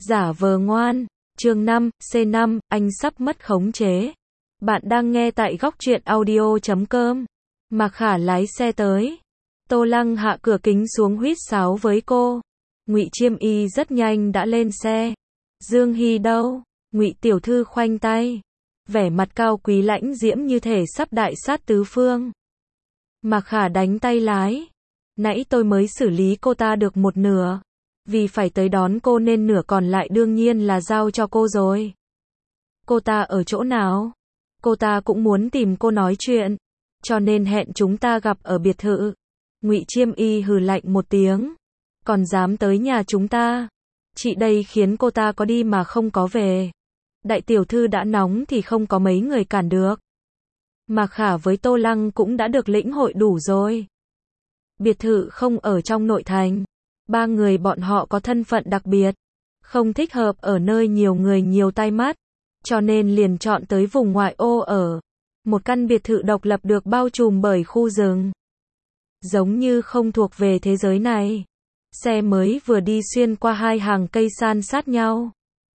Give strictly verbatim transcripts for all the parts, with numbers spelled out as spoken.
Giả vờ ngoan. Chương năm, C năm, anh sắp mất khống chế. Bạn đang nghe tại góc truyện audio chấm com. Mạc Khả lái xe tới. Tô Lăng hạ cửa kính xuống huýt sáo với cô. Ngụy Chiêm Y rất nhanh đã lên xe. Dương Hy đâu? Ngụy tiểu thư khoanh tay, vẻ mặt cao quý lãnh diễm như thể sắp đại sát tứ phương. Mạc Khả đánh tay lái. Nãy tôi mới xử lý cô ta được một nửa. Vì phải tới đón cô nên nửa còn lại đương nhiên là giao cho cô rồi. Cô ta ở chỗ nào? Cô ta cũng muốn tìm cô nói chuyện, cho nên hẹn chúng ta gặp ở biệt thự. Ngụy Chiêm Y hừ lạnh một tiếng. Còn dám tới nhà chúng ta? Chị đây khiến cô ta có đi mà không có về. Đại tiểu thư đã nóng thì không có mấy người cản được. Mạc Khả với Tô Lăng cũng đã được lĩnh hội đủ rồi. Biệt thự không ở trong nội thành. Ba người bọn họ có thân phận đặc biệt, không thích hợp ở nơi nhiều người nhiều tai mắt, cho nên liền chọn tới vùng ngoại ô ở. Một căn biệt thự độc lập được bao trùm bởi khu rừng. Giống như không thuộc về thế giới này. Xe mới vừa đi xuyên qua hai hàng cây san sát nhau.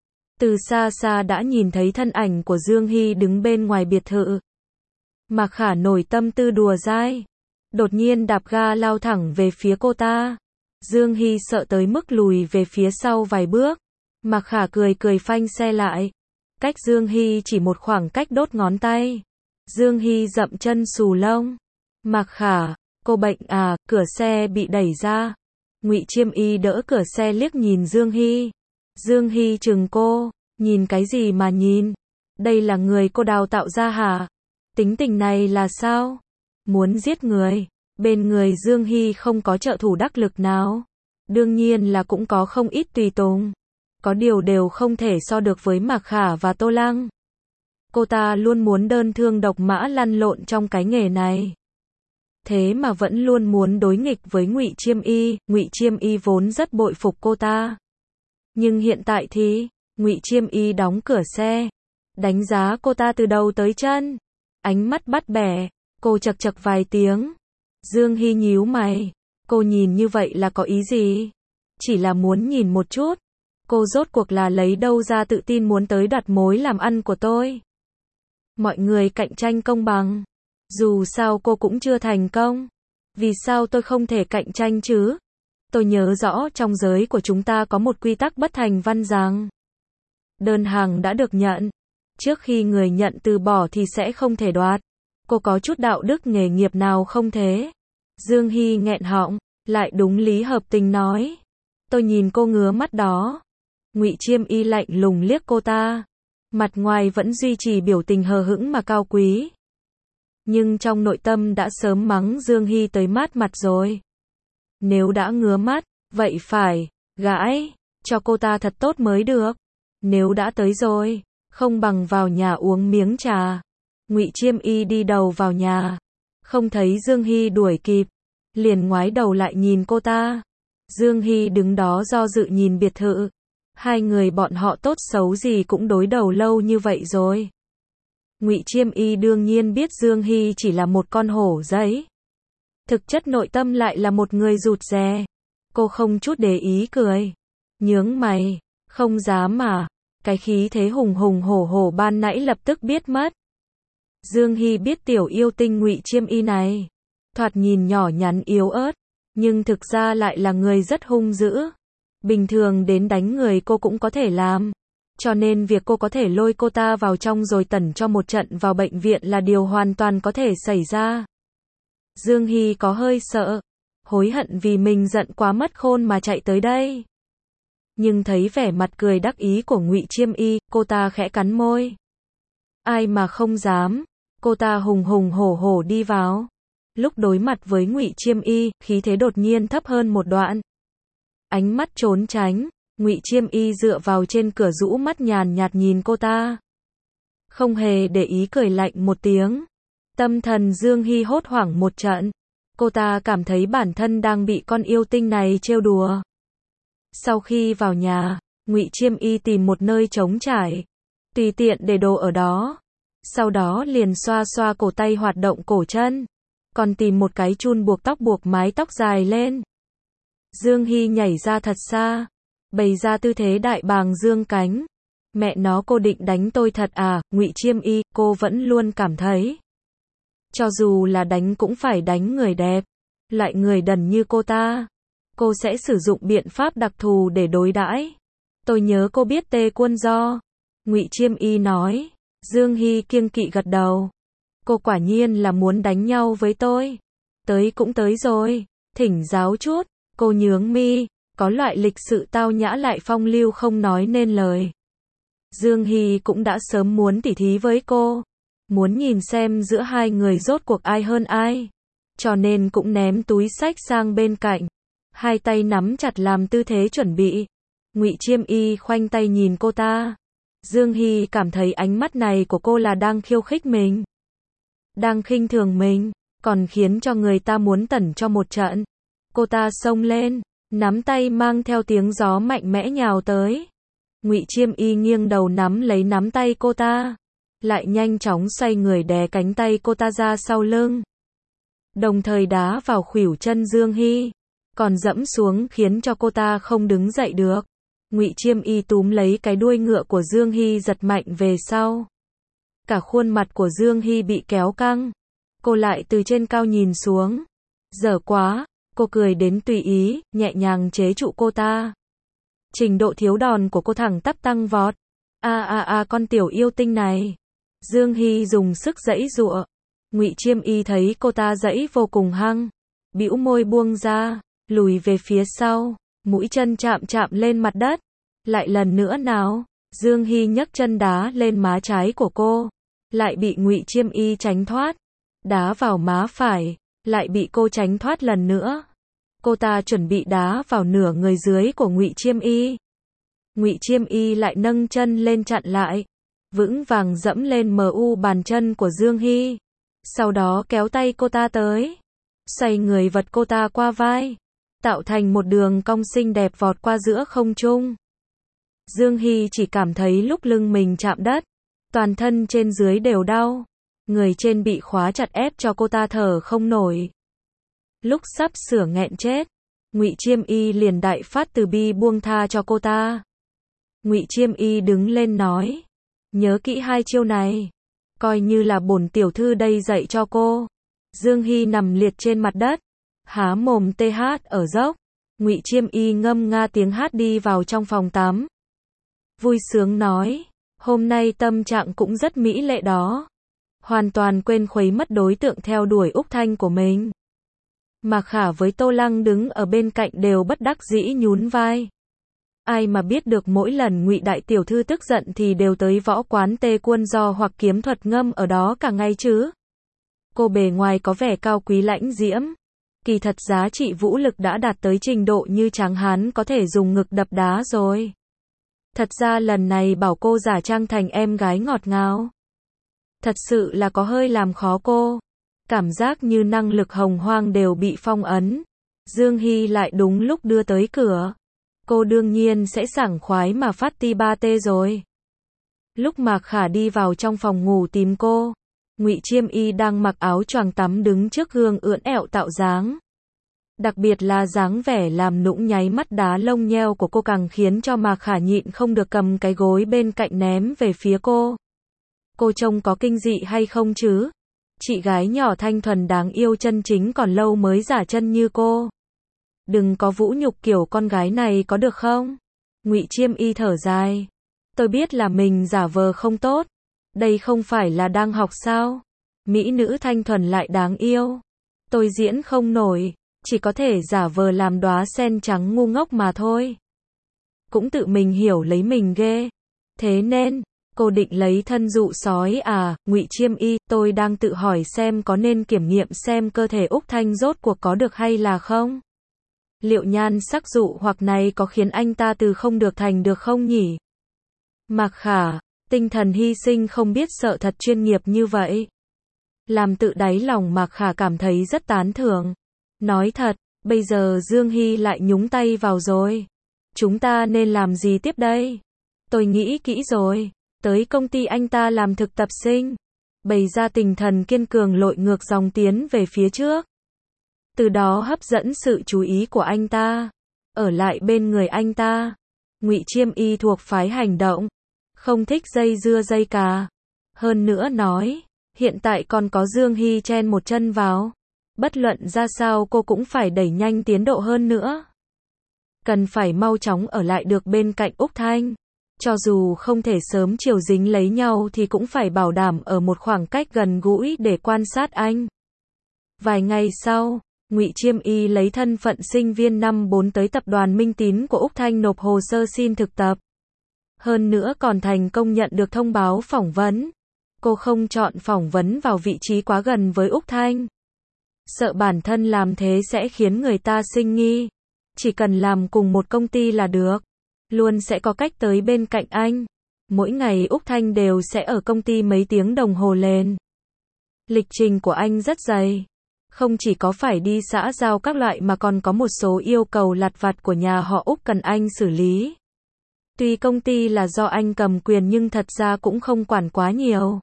Từ xa xa đã nhìn thấy thân ảnh của Dương Hy đứng bên ngoài biệt thự. Mạc Khả nổi tâm tư đùa dai, đột nhiên đạp ga lao thẳng về phía cô ta. Dương Hy sợ tới mức lùi về phía sau vài bước. Mạc Khả cười cười phanh xe lại. Cách Dương Hy chỉ một khoảng cách đốt ngón tay. Dương Hy dậm chân xù lông. Mạc Khả, cô bệnh à? Cửa xe bị đẩy ra. Ngụy Chiêm Y đỡ cửa xe liếc nhìn Dương Hy. Dương Hy trừng cô, nhìn cái gì mà nhìn? Đây là người cô đào tạo ra hả? Tính tình này là sao? Muốn giết người. Bên người Dương Hy không có trợ thủ đắc lực nào. Đương nhiên là cũng có không ít tùy tùng. Có điều đều không thể so được với Mạc Khả và Tô Lăng. Cô ta luôn muốn đơn thương độc mã lăn lộn trong cái nghề này. Thế mà vẫn luôn muốn đối nghịch với Ngụy Chiêm Y. Ngụy Chiêm Y vốn rất bội phục cô ta. Nhưng hiện tại thì, Ngụy Chiêm Y đóng cửa xe, đánh giá cô ta từ đầu tới chân. Ánh mắt bắt bẻ, cô chật chật vài tiếng. Dương Hy nhíu mày, cô nhìn như vậy là có ý gì? Chỉ là muốn nhìn một chút. Cô rốt cuộc là lấy đâu ra tự tin muốn tới đoạt mối làm ăn của tôi? Mọi người cạnh tranh công bằng. Dù sao cô cũng chưa thành công. Vì sao tôi không thể cạnh tranh chứ? Tôi nhớ rõ trong giới của chúng ta có một quy tắc bất thành văn rằng đơn hàng đã được nhận, trước khi người nhận từ bỏ thì sẽ không thể đoạt. Cô có chút đạo đức nghề nghiệp nào không thế? Dương Hy nghẹn họng, lại đúng lý hợp tình nói. Tôi nhìn cô ngứa mắt đó. Ngụy Chiêm Y lạnh lùng liếc cô ta. Mặt ngoài vẫn duy trì biểu tình hờ hững mà cao quý. Nhưng trong nội tâm đã sớm mắng Dương Hy tới mát mặt rồi. Nếu đã ngứa mắt, vậy phải gãi cho cô ta thật tốt mới được. Nếu đã tới rồi, không bằng vào nhà uống miếng trà. Ngụy Chiêm Y đi đầu vào nhà, không thấy Dương Hy đuổi kịp, liền ngoái đầu lại nhìn cô ta. Dương Hy đứng đó do dự nhìn biệt thự. Hai người bọn họ tốt xấu gì cũng đối đầu lâu như vậy rồi. Ngụy Chiêm Y đương nhiên biết Dương Hy chỉ là một con hổ giấy. Thực chất nội tâm lại là một người rụt rè. Cô không chút để ý cười, nhướng mày, không dám mà. Cái khí thế hùng hùng hổ hổ ban nãy lập tức biết mất. Dương Hy biết tiểu yêu tinh Ngụy Chiêm Y này, thoạt nhìn nhỏ nhắn yếu ớt, nhưng thực ra lại là người rất hung dữ. Bình thường đến đánh người cô cũng có thể làm. Cho nên việc cô có thể lôi cô ta vào trong rồi tẩn cho một trận vào bệnh viện là điều hoàn toàn có thể xảy ra. Dương Hy có hơi sợ, hối hận vì mình giận quá mất khôn mà chạy tới đây. Nhưng thấy vẻ mặt cười đắc ý của Ngụy Chiêm Y, cô ta khẽ cắn môi. Ai mà không dám. Cô ta hùng hùng hổ hổ đi vào. Lúc đối mặt với Ngụy Chiêm Y, khí thế đột nhiên thấp hơn một đoạn. Ánh mắt trốn tránh, Ngụy Chiêm Y dựa vào trên cửa rũ mắt nhàn nhạt nhìn cô ta. Không hề để ý cười lạnh một tiếng. Tâm thần Dương Hy hốt hoảng một trận. Cô ta cảm thấy bản thân đang bị con yêu tinh này trêu đùa. Sau khi vào nhà, Ngụy Chiêm Y tìm một nơi trống trải, tùy tiện để đồ ở đó. Sau đó liền xoa xoa cổ tay hoạt động cổ chân, còn tìm một cái chun buộc tóc buộc mái tóc dài lên. Dương Hy nhảy ra thật xa, bày ra tư thế đại bàng dương cánh. Mẹ nó, cô định đánh tôi thật à? Ngụy Chiêm Y, cô vẫn luôn cảm thấy cho dù là đánh cũng phải đánh người đẹp, loại người đần như cô ta. Cô sẽ sử dụng biện pháp đặc thù để đối đãi. Tôi nhớ cô biết Tê Quân Do. Ngụy Chiêm Y nói. Dương Hy kiêng kỵ gật đầu. Cô quả nhiên là muốn đánh nhau với tôi. Tới cũng tới rồi, thỉnh giáo chút. Cô nhướng mi, có loại lịch sự tao nhã lại phong lưu không nói nên lời. Dương Hy cũng đã sớm muốn tỉ thí với cô, muốn nhìn xem giữa hai người rốt cuộc ai hơn ai, cho nên cũng ném túi xách sang bên cạnh, hai tay nắm chặt làm tư thế chuẩn bị. Ngụy Chiêm Y khoanh tay nhìn cô ta. Dương Hy cảm thấy ánh mắt này của cô là đang khiêu khích mình, đang khinh thường mình, còn khiến cho người ta muốn tẩn cho một trận. Cô ta xông lên, nắm tay mang theo tiếng gió mạnh mẽ nhào tới. Ngụy Chiêm Y nghiêng đầu nắm lấy nắm tay cô ta, lại nhanh chóng xoay người đè cánh tay cô ta ra sau lưng, đồng thời đá vào khuỷu chân Dương Hy, còn dẫm xuống khiến cho cô ta không đứng dậy được. Ngụy Chiêm Y túm lấy cái đuôi ngựa của Dương Hy giật mạnh về sau. Cả khuôn mặt của Dương Hy bị kéo căng. Cô lại từ trên cao nhìn xuống. Dở quá, cô cười đến tùy ý, nhẹ nhàng chế trụ cô ta. Trình độ thiếu đòn của cô thẳng tắp tăng vọt. A a a con tiểu yêu tinh này. Dương Hy dùng sức giãy giụa. Ngụy Chiêm Y thấy cô ta giãy vô cùng hăng, bĩu môi buông ra, lùi về phía sau, mũi chân chạm chạm lên mặt đất. Lại lần nữa nào. Dương Hy nhấc chân đá lên má trái của cô, lại bị Ngụy Chiêm Y tránh thoát. Đá vào má phải, lại bị cô tránh thoát lần nữa. Cô ta chuẩn bị đá vào nửa người dưới của Ngụy Chiêm Y. Ngụy Chiêm Y lại nâng chân lên chặn lại, vững vàng dẫm lên mu bàn chân của Dương Hy. Sau đó kéo tay cô ta tới, xoay người vật cô ta qua vai, tạo thành một đường cong xinh đẹp vọt qua giữa không trung. Dương Hy chỉ cảm thấy lúc lưng mình chạm đất, toàn thân trên dưới đều đau, người trên bị khóa chặt ép cho cô ta thở không nổi. Lúc sắp sửa nghẹn chết, Ngụy Chiêm Y liền đại phát từ bi buông tha cho cô ta. Ngụy Chiêm Y đứng lên nói, nhớ kỹ hai chiêu này, coi như là bổn tiểu thư đây dạy cho cô. Dương Hy nằm liệt trên mặt đất, há mồm tê hát ở dốc. Ngụy Chiêm Y ngâm nga tiếng hát đi vào trong phòng tắm, vui sướng nói, hôm nay tâm trạng cũng rất mỹ lệ đó. Hoàn toàn quên khuấy mất đối tượng theo đuổi Úc Thanh của mình. Mạc Khả với Tô Lăng đứng ở bên cạnh đều bất đắc dĩ nhún vai. Ai mà biết được mỗi lần Ngụy đại tiểu thư tức giận thì đều tới võ quán Tê Quân Do hoặc kiếm thuật ngâm ở đó cả ngày chứ. Cô bề ngoài có vẻ cao quý lãnh diễm, kỳ thật giá trị vũ lực đã đạt tới trình độ như tráng hán có thể dùng ngực đập đá rồi. Thật ra lần này bảo cô giả trang thành em gái ngọt ngào, thật sự là có hơi làm khó cô. Cảm giác như năng lực hồng hoang đều bị phong ấn. Dương Hy lại đúng lúc đưa tới cửa. Cô đương nhiên sẽ sảng khoái mà phát ti ba tê rồi. Lúc Mạc Khả đi vào trong phòng ngủ tìm cô, Ngụy Chiêm Y đang mặc áo choàng tắm đứng trước gương ưỡn ẹo tạo dáng. Đặc biệt là dáng vẻ làm nũng nháy mắt đá lông nheo của cô càng khiến cho Mạc Khả nhịn không được cầm cái gối bên cạnh ném về phía cô. Cô trông có kinh dị hay không chứ? Chị gái nhỏ thanh thuần đáng yêu chân chính còn lâu mới giả chân như cô. Đừng có vũ nhục kiểu con gái này có được không? Ngụy Chiêm Y thở dài. Tôi biết là mình giả vờ không tốt. Đây không phải là đang học sao? Mỹ nữ thanh thuần lại đáng yêu. Tôi diễn không nổi, chỉ có thể giả vờ làm đóa sen trắng ngu ngốc mà thôi. Cũng tự mình hiểu lấy mình ghê. Thế nên, cô định lấy thân dụ sói à? Ngụy Chiêm Y, tôi đang tự hỏi xem có nên kiểm nghiệm xem cơ thể Úc Thanh rốt cuộc có được hay là không? Liệu nhan sắc dụ hoặc này có khiến anh ta từ không được thành được không nhỉ? Mạc Khả, tinh thần hy sinh không biết sợ thật chuyên nghiệp như vậy. Làm tự đáy lòng Mạc Khả cảm thấy rất tán thưởng. Nói thật, bây giờ Dương Hy lại nhúng tay vào rồi. Chúng ta nên làm gì tiếp đây? Tôi nghĩ kỹ rồi. Tới công ty anh ta làm thực tập sinh. Bày ra tinh thần kiên cường lội ngược dòng tiến về phía trước. Từ đó hấp dẫn sự chú ý của anh ta. Ở lại bên người anh ta. Ngụy Chiêm Y thuộc phái hành động, không thích dây dưa dây cà. Hơn nữa nói, hiện tại còn có Dương Hy chen một chân vào. Bất luận ra sao cô cũng phải đẩy nhanh tiến độ hơn nữa. Cần phải mau chóng ở lại được bên cạnh Úc Thanh. Cho dù không thể sớm chiều dính lấy nhau thì cũng phải bảo đảm ở một khoảng cách gần gũi để quan sát anh. Vài ngày sau, Ngụy Chiêm Y lấy thân phận sinh viên năm bốn tới tập đoàn Minh Tín của Úc Thanh nộp hồ sơ xin thực tập. Hơn nữa còn thành công nhận được thông báo phỏng vấn. Cô không chọn phỏng vấn vào vị trí quá gần với Úc Thanh. Sợ bản thân làm thế sẽ khiến người ta sinh nghi. Chỉ cần làm cùng một công ty là được. Luôn sẽ có cách tới bên cạnh anh. Mỗi ngày Úc Thanh đều sẽ ở công ty mấy tiếng đồng hồ lên. Lịch trình của anh rất dày. Không chỉ có phải đi xã giao các loại mà còn có một số yêu cầu lặt vặt của nhà họ Úc cần anh xử lý. Tuy công ty là do anh cầm quyền nhưng thật ra cũng không quản quá nhiều.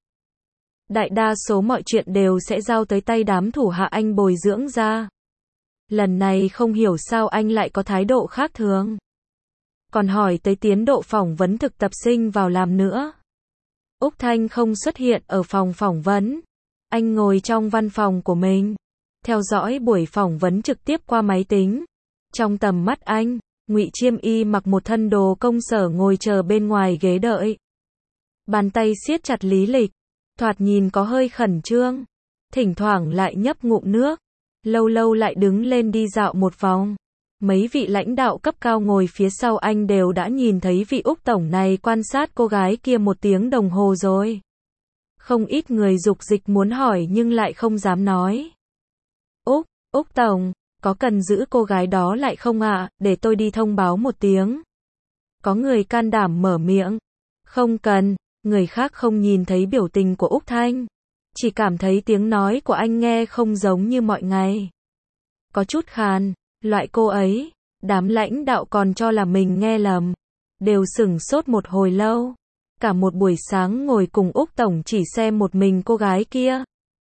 Đại đa số mọi chuyện đều sẽ giao tới tay đám thủ hạ anh bồi dưỡng ra. Lần này không hiểu sao anh lại có thái độ khác thường. Còn hỏi tới tiến độ phỏng vấn thực tập sinh vào làm nữa. Úc Thanh không xuất hiện ở phòng phỏng vấn. Anh ngồi trong văn phòng của mình. Theo dõi buổi phỏng vấn trực tiếp qua máy tính. Trong tầm mắt anh, Ngụy Chiêm Y mặc một thân đồ công sở ngồi chờ bên ngoài ghế đợi. Bàn tay siết chặt lý lịch. Thoạt nhìn có hơi khẩn trương. Thỉnh thoảng lại nhấp ngụm nước. Lâu lâu lại đứng lên đi dạo một vòng. Mấy vị lãnh đạo cấp cao ngồi phía sau anh đều đã nhìn thấy vị Úc Tổng này quan sát cô gái kia một tiếng đồng hồ rồi. Không ít người dục dịch muốn hỏi nhưng lại không dám nói. Úc, Úc Tổng, có cần giữ cô gái đó lại không ạ, để tôi đi thông báo một tiếng. Có người can đảm mở miệng. Không cần, người khác không nhìn thấy biểu tình của Úc Thanh. Chỉ cảm thấy tiếng nói của anh nghe không giống như mọi ngày. Có chút khàn, loại cô ấy, đám lãnh đạo còn cho là mình nghe lầm. Đều sửng sốt một hồi lâu. Cả một buổi sáng ngồi cùng Úc Tổng chỉ xem một mình cô gái kia.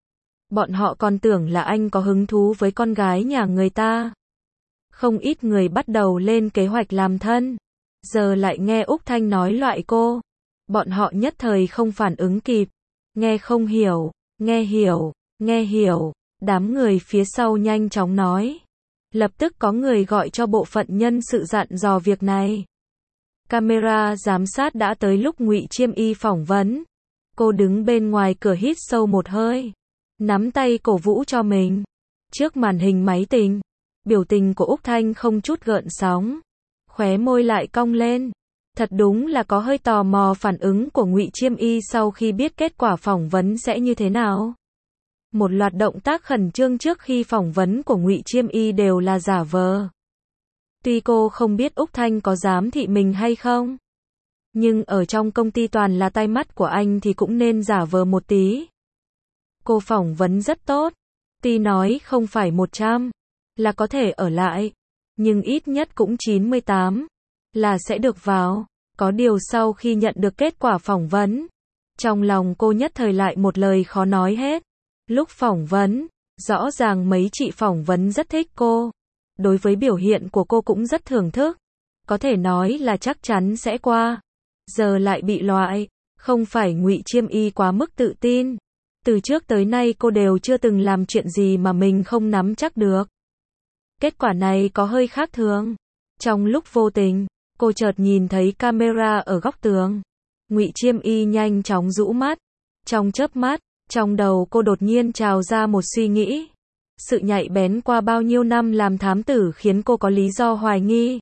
Bọn họ còn tưởng là anh có hứng thú với con gái nhà người ta. Không ít người bắt đầu lên kế hoạch làm thân. Giờ lại nghe Úc Thanh nói loại cô. Bọn họ nhất thời không phản ứng kịp. Nghe không hiểu, nghe hiểu, nghe hiểu. Đám người phía sau nhanh chóng nói. Lập tức có người gọi cho bộ phận nhân sự dặn dò việc này. Camera giám sát đã tới lúc Ngụy Chiêm Y phỏng vấn. Cô đứng bên ngoài cửa hít sâu một hơi. Nắm tay cổ vũ cho mình. Trước màn hình máy tính. Biểu tình của Úc Thanh không chút gợn sóng. Khóe môi lại cong lên. Thật đúng là có hơi tò mò phản ứng của Ngụy Chiêm Y sau khi biết kết quả phỏng vấn sẽ như thế nào. Một loạt động tác khẩn trương trước khi phỏng vấn của Ngụy Chiêm Y đều là giả vờ. Tuy cô không biết Úc Thanh có giám thị mình hay không. Nhưng ở trong công ty toàn là tai mắt của anh thì cũng nên giả vờ một tí. Cô phỏng vấn rất tốt. Tuy nói không phải một trăm là có thể ở lại. Nhưng ít nhất cũng chín mươi tám là sẽ được vào. Có điều sau khi nhận được kết quả phỏng vấn. Trong lòng cô nhất thời lại một lời khó nói hết. Lúc phỏng vấn, rõ ràng mấy chị phỏng vấn rất thích cô. Đối với biểu hiện của cô cũng rất thưởng thức. Có thể nói là chắc chắn sẽ qua. Giờ lại bị loại. Không phải Ngụy Chiêm Y quá mức tự tin. Từ trước tới nay cô đều chưa từng làm chuyện gì mà mình không nắm chắc được. Kết quả này có hơi khác thường. Trong lúc vô tình, cô chợt nhìn thấy camera ở góc tường. Ngụy Chiêm Y nhanh chóng rũ mắt. Trong chớp mắt, trong đầu cô đột nhiên trào ra một suy nghĩ. Sự nhạy bén qua bao nhiêu năm làm thám tử khiến cô có lý do hoài nghi.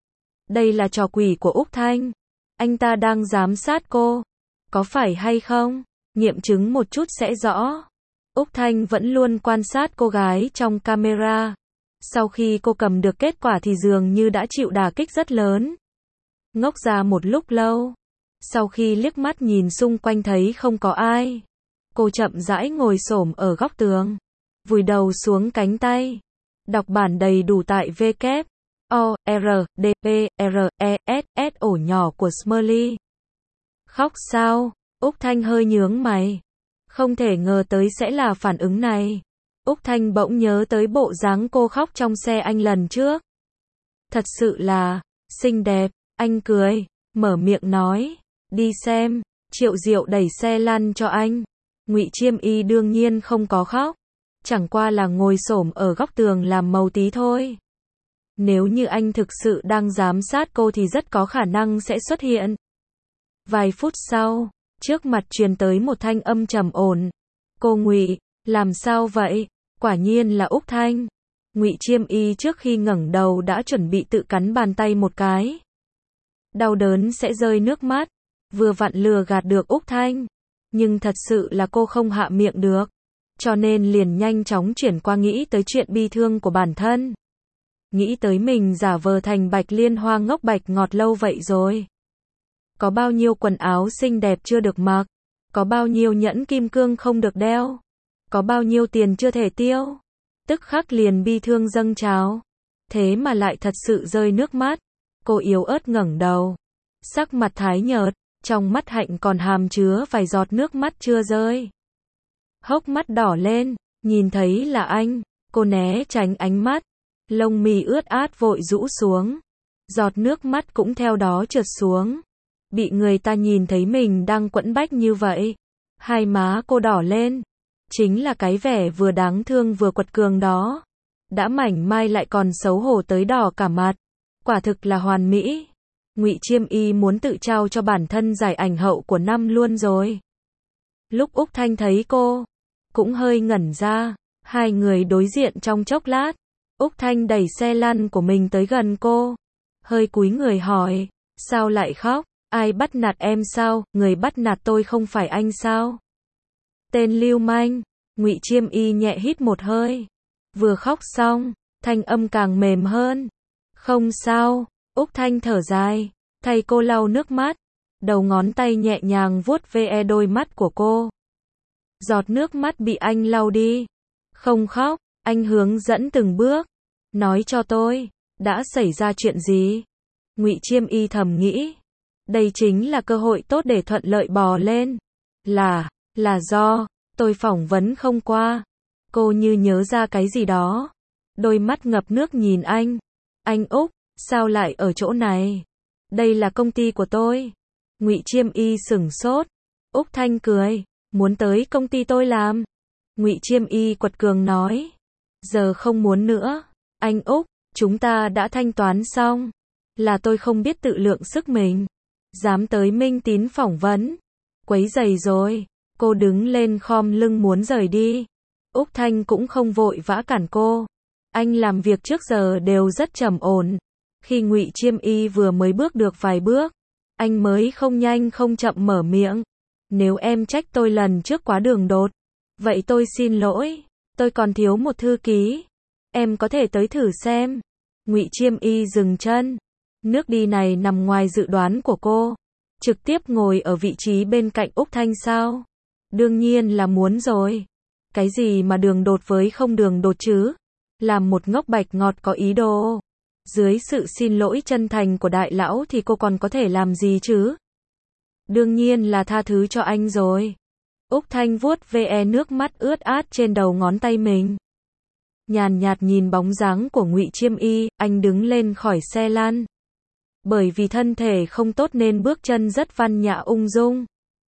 Đây là trò quỷ của Úc Thanh. Anh ta đang giám sát cô. Có phải hay không? Nghiệm chứng một chút sẽ rõ. Úc Thanh vẫn luôn quan sát cô gái trong camera. Sau khi cô cầm được kết quả thì dường như đã chịu đả kích rất lớn. Ngốc ra một lúc lâu. Sau khi liếc mắt nhìn xung quanh thấy không có ai. Cô chậm rãi ngồi xổm ở góc tường. Vùi đầu xuống cánh tay. Đọc bản đầy đủ tại W O R D P R E S S ổ nhỏ của Smiley. Khóc sao? Úc Thanh hơi nhướng mày. Không thể ngờ tới sẽ là phản ứng này. Úc Thanh bỗng nhớ tới bộ dáng cô khóc trong xe anh lần trước. Thật sự là xinh đẹp. Anh cười, mở miệng nói, đi xem. Triệu Diệu đẩy xe lăn cho anh. Ngụy Chiêm Y đương nhiên không có khóc, chẳng qua là ngồi xổm ở góc tường làm màu tí thôi. Nếu như anh thực sự đang giám sát cô thì rất có khả năng sẽ xuất hiện. Vài phút sau, trước mặt truyền tới một thanh âm trầm ổn. Cô Ngụy, làm sao vậy? Quả nhiên là Úc Thanh. Ngụy Chiêm Y trước khi ngẩng đầu đã chuẩn bị tự cắn bàn tay một cái. Đau đớn sẽ rơi nước mắt, vừa vặn lừa gạt được Úc Thanh. Nhưng thật sự là cô không hạ miệng được, cho nên liền nhanh chóng chuyển qua nghĩ tới chuyện bi thương của bản thân. Nghĩ tới mình giả vờ thành Bạch Liên Hoa ngốc bạch ngọt lâu vậy rồi. Có bao nhiêu quần áo xinh đẹp chưa được mặc, có bao nhiêu nhẫn kim cương không được đeo, có bao nhiêu tiền chưa thể tiêu. Tức khắc liền bi thương dâng trào. Thế mà lại thật sự rơi nước mắt. Cô yếu ớt ngẩng đầu, sắc mặt tái nhợt, trong mắt hạnh còn hàm chứa vài giọt nước mắt chưa rơi. Hốc mắt đỏ lên, nhìn thấy là anh, cô né tránh ánh mắt, lông mi ướt át vội rũ xuống, giọt nước mắt cũng theo đó trượt xuống. Bị người ta nhìn thấy mình đang quẫn bách như vậy, hai má cô đỏ lên, chính là cái vẻ vừa đáng thương vừa quật cường đó. Đã mảnh mai lại còn xấu hổ tới đỏ cả mặt, quả thực là hoàn mỹ. Ngụy Chiêm Y muốn tự trao cho bản thân giải ảnh hậu của năm luôn rồi. Lúc Úc Thanh thấy cô, cũng hơi ngẩn ra, hai người đối diện trong chốc lát. Úc Thanh đẩy xe lăn của mình tới gần cô, hơi cúi người hỏi, sao lại khóc, ai bắt nạt em sao, người bắt nạt tôi không phải anh sao? Tên lưu manh. Ngụy Chiêm Y nhẹ hít một hơi, vừa khóc xong, thanh âm càng mềm hơn. Không sao. Úc Thanh thở dài, thay cô lau nước mắt, đầu ngón tay nhẹ nhàng vuốt ve đôi mắt của cô. Giọt nước mắt bị anh lau đi. Không khóc, anh hướng dẫn từng bước, nói cho tôi, đã xảy ra chuyện gì? Ngụy Chiêm Y thầm nghĩ, đây chính là cơ hội tốt để thuận lợi bò lên. Là, là do, tôi phỏng vấn không qua. Cô như nhớ ra cái gì đó, đôi mắt ngập nước nhìn anh. Anh Úc, sao lại ở chỗ này? Đây là công ty của tôi. Ngụy Chiêm Y sửng sốt. Úc Thanh cười, muốn tới công ty tôi làm? Ngụy Chiêm Y quật cường nói, giờ không muốn nữa. Anh Úc, chúng ta đã thanh toán xong. Là tôi không biết tự lượng sức mình, dám tới Minh Tín phỏng vấn, quấy rầy rồi. Cô đứng lên khom lưng muốn rời đi. Úc Thanh cũng không vội vã cản cô. Anh làm việc trước giờ đều rất trầm ổn. Khi Ngụy Chiêm Y vừa mới bước được vài bước, anh mới không nhanh không chậm mở miệng. Nếu em trách tôi lần trước quá đường đột, vậy tôi xin lỗi, tôi còn thiếu một thư ký. Em có thể tới thử xem. Ngụy Chiêm Y dừng chân. Nước đi này nằm ngoài dự đoán của cô. Trực tiếp ngồi ở vị trí bên cạnh Úc Thanh sao? Đương nhiên là muốn rồi. Cái gì mà đường đột với không đường đột chứ? Làm một ngốc bạch ngọt có ý đồ. Dưới sự xin lỗi chân thành của đại lão thì cô còn có thể làm gì chứ? Đương nhiên là tha thứ cho anh rồi. Úc Thanh vuốt ve nước mắt ướt át trên đầu ngón tay mình. Nhàn nhạt nhìn bóng dáng của Ngụy Chiêm Y, anh đứng lên khỏi xe lăn. Bởi vì thân thể không tốt nên bước chân rất văn nhã ung dung.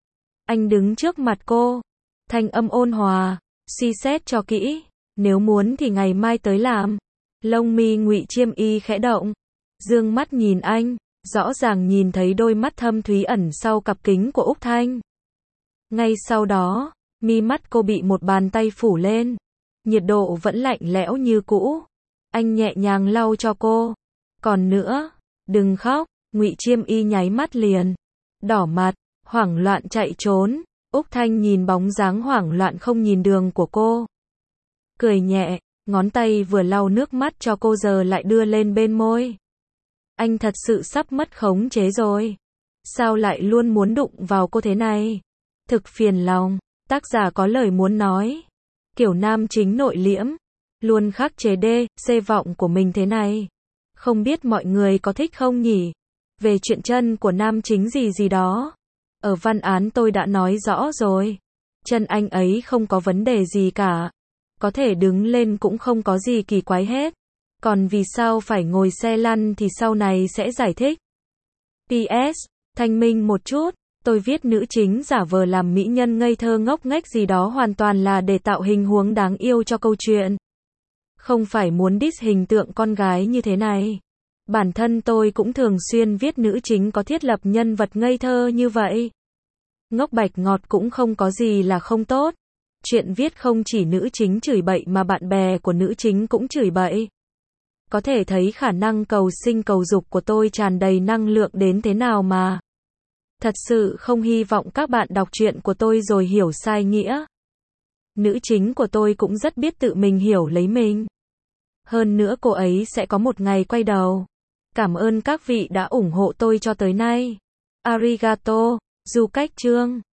Anh đứng trước mặt cô, thanh âm ôn hòa, suy xét cho kỹ, nếu muốn thì ngày mai tới làm. Lông mi Ngụy Chiêm Y khẽ động, dương mắt nhìn anh, rõ ràng nhìn thấy đôi mắt thâm thúy ẩn sau cặp kính của Úc Thanh. Ngay sau đó, mi mắt cô bị một bàn tay phủ lên, nhiệt độ vẫn lạnh lẽo như cũ. Anh nhẹ nhàng lau cho cô. Còn nữa, đừng khóc. Ngụy Chiêm Y nháy mắt liền, đỏ mặt, hoảng loạn chạy trốn. Úc Thanh nhìn bóng dáng hoảng loạn không nhìn đường của cô, cười nhẹ, ngón tay vừa lau nước mắt cho cô giờ lại đưa lên bên môi. Anh thật sự sắp mất khống chế rồi. Sao lại luôn muốn đụng vào cô thế này? Thực phiền lòng. Tác giả có lời muốn nói. Kiểu nam chính nội liễm, luôn khắc chế đê, xê vọng của mình thế này. Không biết mọi người có thích không nhỉ? Về chuyện chân của nam chính gì gì đó. Ở văn án tôi đã nói rõ rồi. Chân anh ấy không có vấn đề gì cả. Có thể đứng lên cũng không có gì kỳ quái hết. Còn vì sao phải ngồi xe lăn thì sau này sẽ giải thích. pê ét. Thanh minh một chút. Tôi viết nữ chính giả vờ làm mỹ nhân ngây thơ ngốc nghếch gì đó hoàn toàn là để tạo hình huống đáng yêu cho câu chuyện. Không phải muốn diss hình tượng con gái như thế này. Bản thân tôi cũng thường xuyên viết nữ chính có thiết lập nhân vật ngây thơ như vậy. Ngốc bạch ngọt cũng không có gì là không tốt. Chuyện viết không chỉ nữ chính chửi bậy mà bạn bè của nữ chính cũng chửi bậy. Có thể thấy khả năng cầu sinh cầu dục của tôi tràn đầy năng lượng đến thế nào mà. Thật sự không hy vọng các bạn đọc truyện của tôi rồi hiểu sai nghĩa. Nữ chính của tôi cũng rất biết tự mình hiểu lấy mình. Hơn nữa cô ấy sẽ có một ngày quay đầu. Cảm ơn các vị đã ủng hộ tôi cho tới nay. Arigato, Du Cách Trương.